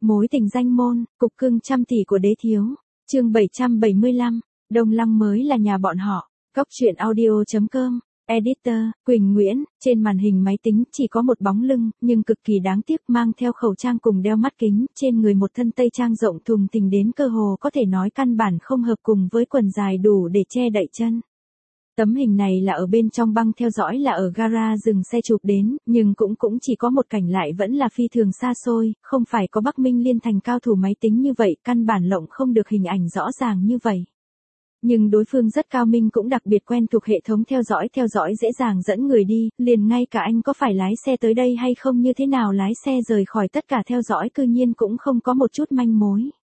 Mối tình danh môn, cục cưng trăm tỷ của đế thiếu. Chương 775, Đông Lăng mới là nhà bọn họ. Góc truyện audio.com. Editor, Quỳnh Nguyễn, trên màn hình máy tính chỉ có một bóng lưng, nhưng cực kỳ đáng tiếc, mang theo khẩu trang cùng đeo mắt kính, trên người một thân tây trang rộng thùng thình đến cơ hồ có thể nói căn bản không hợp cùng với quần dài đủ để che đậy chân. Tấm hình này là ở bên trong băng theo dõi là ở gara dừng xe chụp đến, nhưng cũng chỉ có một cảnh lại vẫn là phi thường xa xôi, không phải có Bắc Minh Liên thành cao thủ máy tính như vậy, căn bản lộng không được hình ảnh rõ ràng như vậy. Nhưng đối phương rất cao minh, cũng đặc biệt quen thuộc hệ thống theo dõi dễ dàng dẫn người đi, liền ngay cả anh có phải lái xe tới đây hay không, như thế nào lái xe rời khỏi tất cả theo dõi cư nhiên cũng không có một chút manh mối.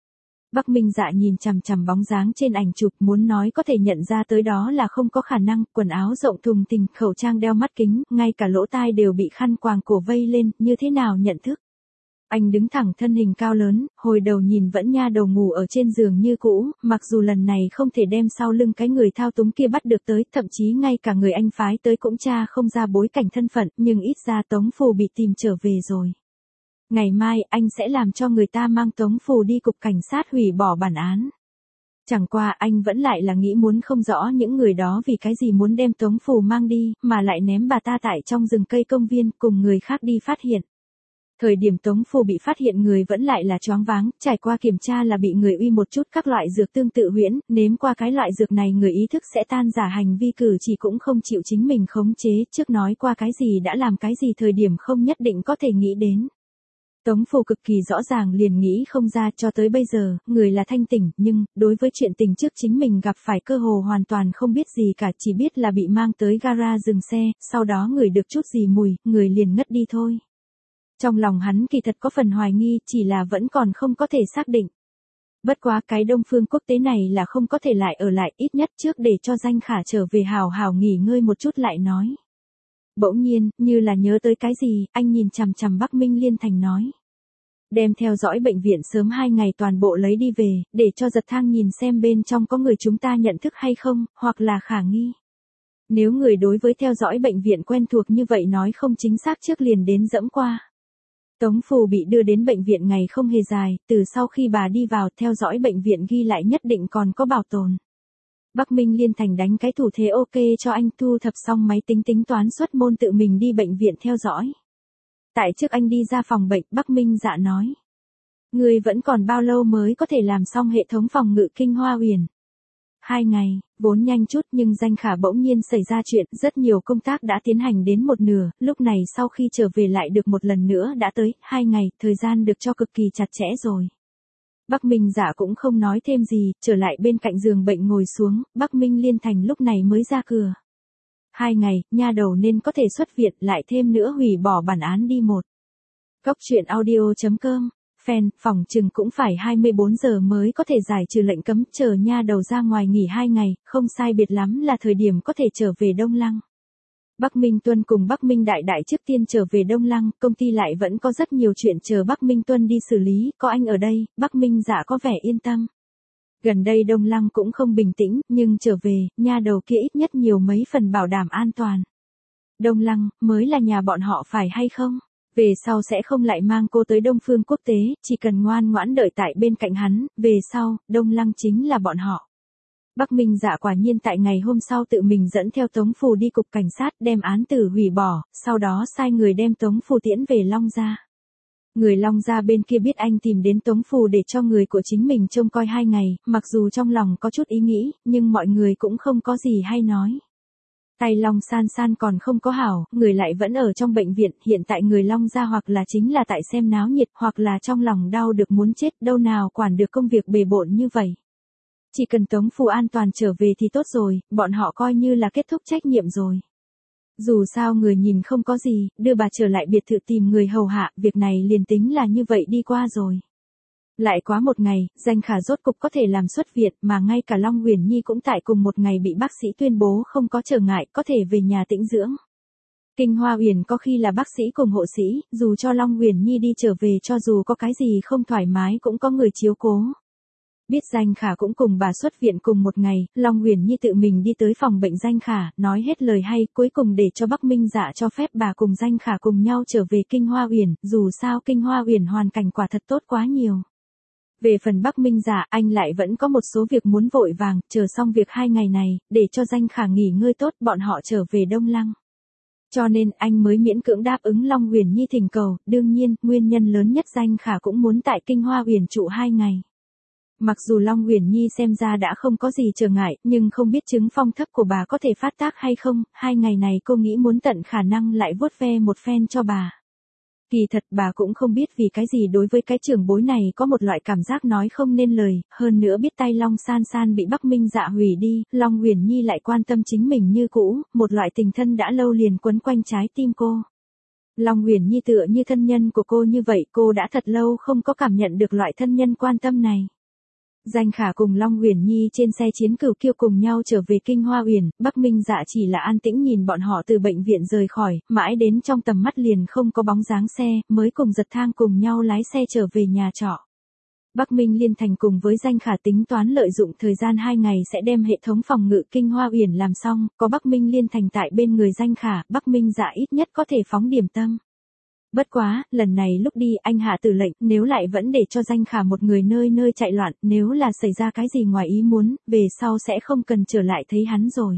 Bắc Minh Dạ nhìn chằm chằm bóng dáng trên ảnh chụp, muốn nói có thể nhận ra tới đó là không có khả năng, quần áo rộng thùng thình, khẩu trang đeo mắt kính, ngay cả lỗ tai đều bị khăn quàng cổ vây lên, như thế nào nhận thức. Anh đứng thẳng, thân hình cao lớn, hồi đầu nhìn vẫn nha đầu ngủ ở trên giường như cũ, mặc dù lần này không thể đem sau lưng cái người thao túng kia bắt được tới, thậm chí ngay cả người anh phái tới cũng tra không ra bối cảnh thân phận, nhưng ít ra Tống Phù bị tìm trở về rồi. Ngày mai, anh sẽ làm cho người ta mang Tống Phù đi cục cảnh sát hủy bỏ bản án. Chẳng qua anh vẫn lại là nghĩ muốn không rõ những người đó vì cái gì muốn đem Tống Phù mang đi, mà lại ném bà ta tại trong rừng cây công viên, cùng người khác đi phát hiện. Thời điểm Tống Phù bị phát hiện người vẫn lại là choáng váng, trải qua kiểm tra là bị người uy một chút các loại dược tương tự huyễn, nếm qua cái loại dược này người ý thức sẽ tan giả, hành vi cử chỉ cũng không chịu chính mình khống chế, trước nói qua cái gì đã làm cái gì, thời điểm không nhất định có thể nghĩ đến. Tống Phù cực kỳ rõ ràng liền nghĩ không ra, cho tới bây giờ, người là thanh tỉnh, nhưng, đối với chuyện tình trước chính mình gặp phải cơ hồ hoàn toàn không biết gì cả, chỉ biết là bị mang tới gara dừng xe, sau đó ngửi được chút gì mùi, người liền ngất đi thôi. Trong lòng hắn kỳ thật có phần hoài nghi, chỉ là vẫn còn không có thể xác định. Bất quá cái Đông Phương Quốc tế này là không có thể lại ở lại, ít nhất trước để cho Danh Khả trở về hào hào nghỉ ngơi một chút lại nói. Bỗng nhiên, như là nhớ tới cái gì, anh nhìn chằm chằm Bắc Minh Liên thành nói. Đem theo dõi bệnh viện sớm 2 ngày toàn bộ lấy đi về, để cho Giật Thang nhìn xem bên trong có người chúng ta nhận thức hay không, hoặc là khả nghi. Nếu người đối với theo dõi bệnh viện quen thuộc như vậy nói không chính xác trước liền đến dẫm qua. Tống Phù bị đưa đến bệnh viện ngày không hề dài, từ sau khi bà đi vào theo dõi bệnh viện ghi lại nhất định còn có bảo tồn. Bắc Minh Liên thành đánh cái thủ thế ok cho anh, thu thập xong máy tính tính toán xuất môn tự mình đi bệnh viện theo dõi. Tại trước anh đi ra phòng bệnh, Bắc Minh Dạ nói. Người vẫn còn bao lâu mới có thể làm xong hệ thống phòng ngự Kinh Hoa Huyền? 2 ngày, vốn nhanh chút nhưng Danh Khả bỗng nhiên xảy ra chuyện, rất nhiều công tác đã tiến hành đến một nửa, lúc này sau khi trở về lại được một lần nữa đã tới 2 ngày, thời gian được cho cực kỳ chặt chẽ rồi. Bắc Minh Dạ cũng không nói thêm gì, trở lại bên cạnh giường bệnh ngồi xuống, Bắc Minh Liên thành lúc này mới ra cửa. 2 ngày, nha đầu nên có thể xuất viện, lại thêm nữa hủy bỏ bản án đi một. Góc truyện audio.com. Fan, phòng chừng cũng phải 24 giờ mới có thể giải trừ lệnh cấm, chờ nha đầu ra ngoài nghỉ 2 ngày, không sai biệt lắm là thời điểm có thể trở về Đông Lăng. Bắc Minh Tuân cùng Bắc Minh Đại Đại trước tiên trở về Đông Lăng, công ty lại vẫn có rất nhiều chuyện chờ Bắc Minh Tuân đi xử lý, có anh ở đây, Bắc Minh Dạ có vẻ yên tâm. Gần đây Đông Lăng cũng không bình tĩnh, nhưng trở về, nha đầu kia ít nhất nhiều mấy phần bảo đảm an toàn. Đông Lăng, mới là nhà bọn họ phải hay không? Về sau sẽ không lại mang cô tới Đông Phương Quốc tế, chỉ cần ngoan ngoãn đợi tại bên cạnh hắn, về sau, Đông Lăng chính là bọn họ. Bắc Minh Dạ quả nhiên tại ngày hôm sau tự mình dẫn theo Tống Phù đi cục cảnh sát đem án tử hủy bỏ, sau đó sai người đem Tống Phù tiễn về Long Gia. Người Long Gia bên kia biết anh tìm đến Tống Phù để cho người của chính mình trông coi 2 ngày, mặc dù trong lòng có chút ý nghĩ, nhưng mọi người cũng không có gì hay nói. Tay Long San San còn không có hảo, người lại vẫn ở trong bệnh viện, hiện tại người Long Gia hoặc là chính là tại xem náo nhiệt, hoặc là trong lòng đau được muốn chết, đâu nào quản được công việc bề bộn như vậy. Chỉ cần Tống Phù an toàn trở về thì tốt rồi, bọn họ coi như là kết thúc trách nhiệm rồi. Dù sao người nhìn không có gì, đưa bà trở lại biệt thự tìm người hầu hạ, việc này liền tính là như vậy đi qua rồi. Lại quá một ngày, Danh Khả rốt cục có thể làm xuất viện, mà ngay cả Long Huyền Nhi cũng tại cùng một ngày bị bác sĩ tuyên bố không có trở ngại, có thể về nhà tĩnh dưỡng. Kinh Hoa Huyền có khi là bác sĩ cùng hộ sĩ, dù cho Long Huyền Nhi đi trở về cho dù có cái gì không thoải mái cũng có người chiếu cố. Biết Danh Khả cũng cùng bà xuất viện cùng một ngày, Long Uyển Nhi tự mình đi tới phòng bệnh Danh Khả, nói hết lời hay, cuối cùng để cho Bắc Minh Dạ cho phép bà cùng Danh Khả cùng nhau trở về Kinh Hoa Uyển, dù sao Kinh Hoa Uyển hoàn cảnh quả thật tốt quá nhiều. Về phần Bắc Minh Dạ, anh lại vẫn có một số việc muốn vội vàng, chờ xong việc 2 ngày này, để cho Danh Khả nghỉ ngơi tốt, bọn họ trở về Đông Lăng. Cho nên anh mới miễn cưỡng đáp ứng Long Uyển Nhi thỉnh cầu, đương nhiên, nguyên nhân lớn nhất Danh Khả cũng muốn tại Kinh Hoa Uyển trụ 2 ngày. Mặc dù Long Uyển Nhi xem ra đã không có gì trở ngại, nhưng không biết chứng phong thấp của bà có thể phát tác hay không, 2 ngày này cô nghĩ muốn tận khả năng lại vuốt ve một phen cho bà. Kỳ thật bà cũng không biết vì cái gì đối với cái trưởng bối này có một loại cảm giác nói không nên lời, hơn nữa biết tay Long San San bị Bắc Minh Dạ hủy đi, Long Uyển Nhi lại quan tâm chính mình như cũ, một loại tình thân đã lâu liền quấn quanh trái tim cô. Long Uyển Nhi tựa như thân nhân của cô như vậy, cô đã thật lâu không có cảm nhận được loại thân nhân quan tâm này. Danh Khả cùng Long Uyển Nhi trên xe chiến cửu kiêu cùng nhau trở về Kinh Hoa Uyển, Bắc Minh Dạ chỉ là an tĩnh nhìn bọn họ từ bệnh viện rời khỏi, mãi đến trong tầm mắt liền không có bóng dáng xe, mới cùng Giật Thang cùng nhau lái xe trở về nhà trọ. Bắc Minh Liên Thành cùng với Danh Khả tính toán lợi dụng thời gian 2 ngày sẽ đem hệ thống phòng ngự Kinh Hoa Uyển làm xong, có Bắc Minh Liên Thành tại bên người Danh Khả, Bắc Minh Dạ ít nhất có thể phóng điểm tâm. Bất quá, lần này lúc đi anh hạ tử lệnh, nếu lại vẫn để cho Danh Khả một người nơi nơi chạy loạn, nếu là xảy ra cái gì ngoài ý muốn, về sau sẽ không cần trở lại thấy hắn rồi.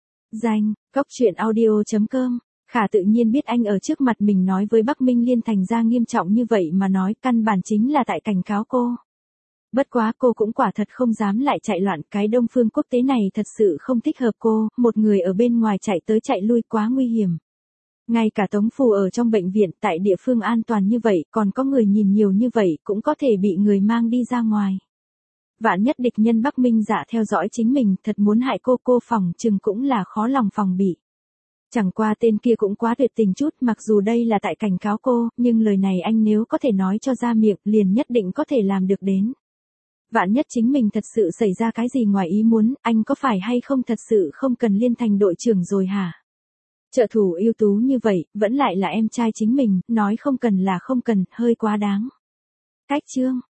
Góc truyện audio.com. Khả tự nhiên biết anh ở trước mặt mình nói với Bắc Minh Liên Thành ra nghiêm trọng như vậy mà nói, căn bản chính là tại cảnh cáo cô. Bất quá cô cũng quả thật không dám lại chạy loạn, cái Đông Phương Quốc tế này thật sự không thích hợp cô, một người ở bên ngoài chạy tới chạy lui quá nguy hiểm. Ngay cả Tống Phù ở trong bệnh viện, tại địa phương an toàn như vậy, còn có người nhìn nhiều như vậy, cũng có thể bị người mang đi ra ngoài. Vạn nhất địch nhân Bắc Minh Dạ theo dõi chính mình, thật muốn hại cô phòng chừng cũng là khó lòng phòng bị. Chẳng qua tên kia cũng quá tuyệt tình chút, mặc dù đây là tại cảnh cáo cô, nhưng lời này anh nếu có thể nói cho ra miệng, liền nhất định có thể làm được đến. Vạn nhất chính mình thật sự xảy ra cái gì ngoài ý muốn, anh có phải hay không thật sự không cần Liên Thành đội trưởng rồi hả? Trợ thủ ưu tú như vậy, vẫn lại là em trai chính mình, nói không cần là không cần, hơi quá đáng. Cách chương.